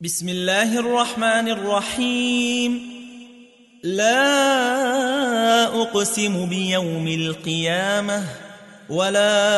بسم الله الرحمن الرحيم. لا أقسم بيوم القيامة ولا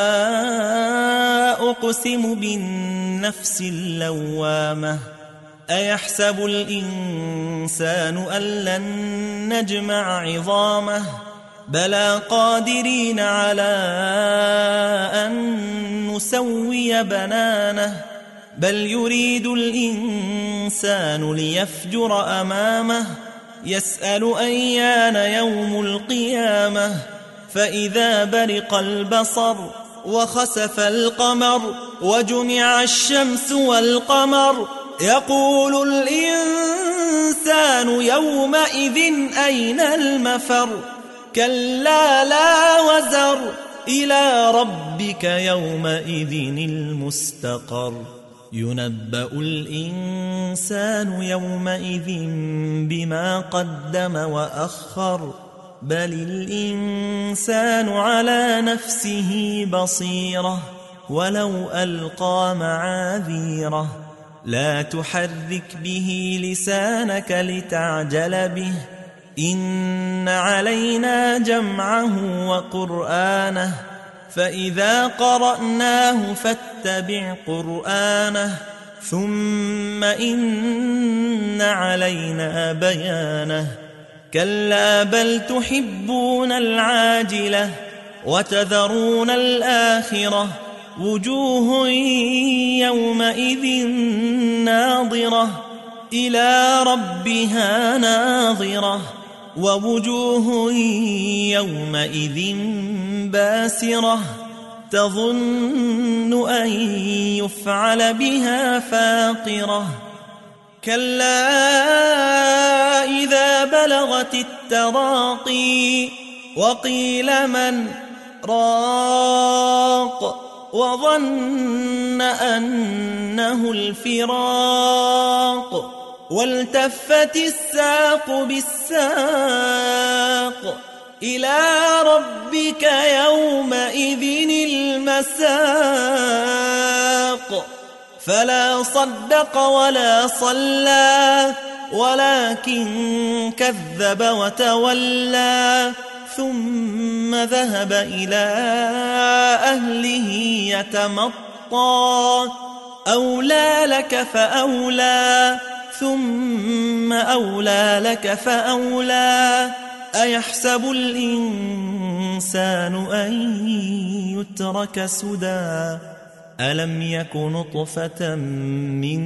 أقسم بالنفس اللوامة. أيحسب الإنسان أن لن نجمع عظامه بلى قادرين على أن نسوي بنانه بل يريد الإنسان ليفجر أمامه يسأل أيان يوم القيامة فإذا برق البصر وخسف القمر وجمع الشمس والقمر يقول الإنسان يومئذ أين المفر كلا لا وزر إلى ربك يومئذ المستقر ينبأ الإنسان يومئذ بما قدم وأخر بل الإنسان على نفسه بصيرة ولو ألقى معاذيره لا تحرك به لسانك لتعجل به إن علينا جمعه وقرآنه فإذا قرأناه فاتبع قرآنه ثم إن علينا بيانه كلا بل تحبون العاجلة وتذرون الآخرة وجوه يومئذ ناظرة إلى ربها ناظرة ووجوه يومئذ باسرة تظن أن يفعل بها فاقرة كلا إذا بلغت التراقي وقيل من راق وظن أنه الفراق والتفت الساق بالساق إلى ربك يومئذ المساق فلا صدق ولا صلى ولكن كذب وتولى ثم ذهب إلى أهله يتمطى أولى لك فأولى ثم أولى لك فأولى أيحسب الإنسان أن يترك سدى ألم يك نطفة من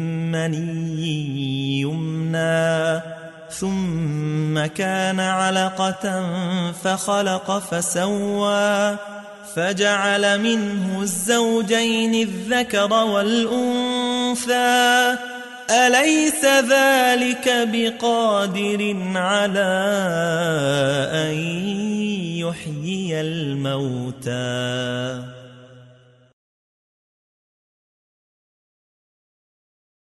مني يمنى ثم كان علقة فخلق فسوى فجعل منه الزوجين الذكر والأنثى أليس ذلك بقادر على أن يحيي الموتى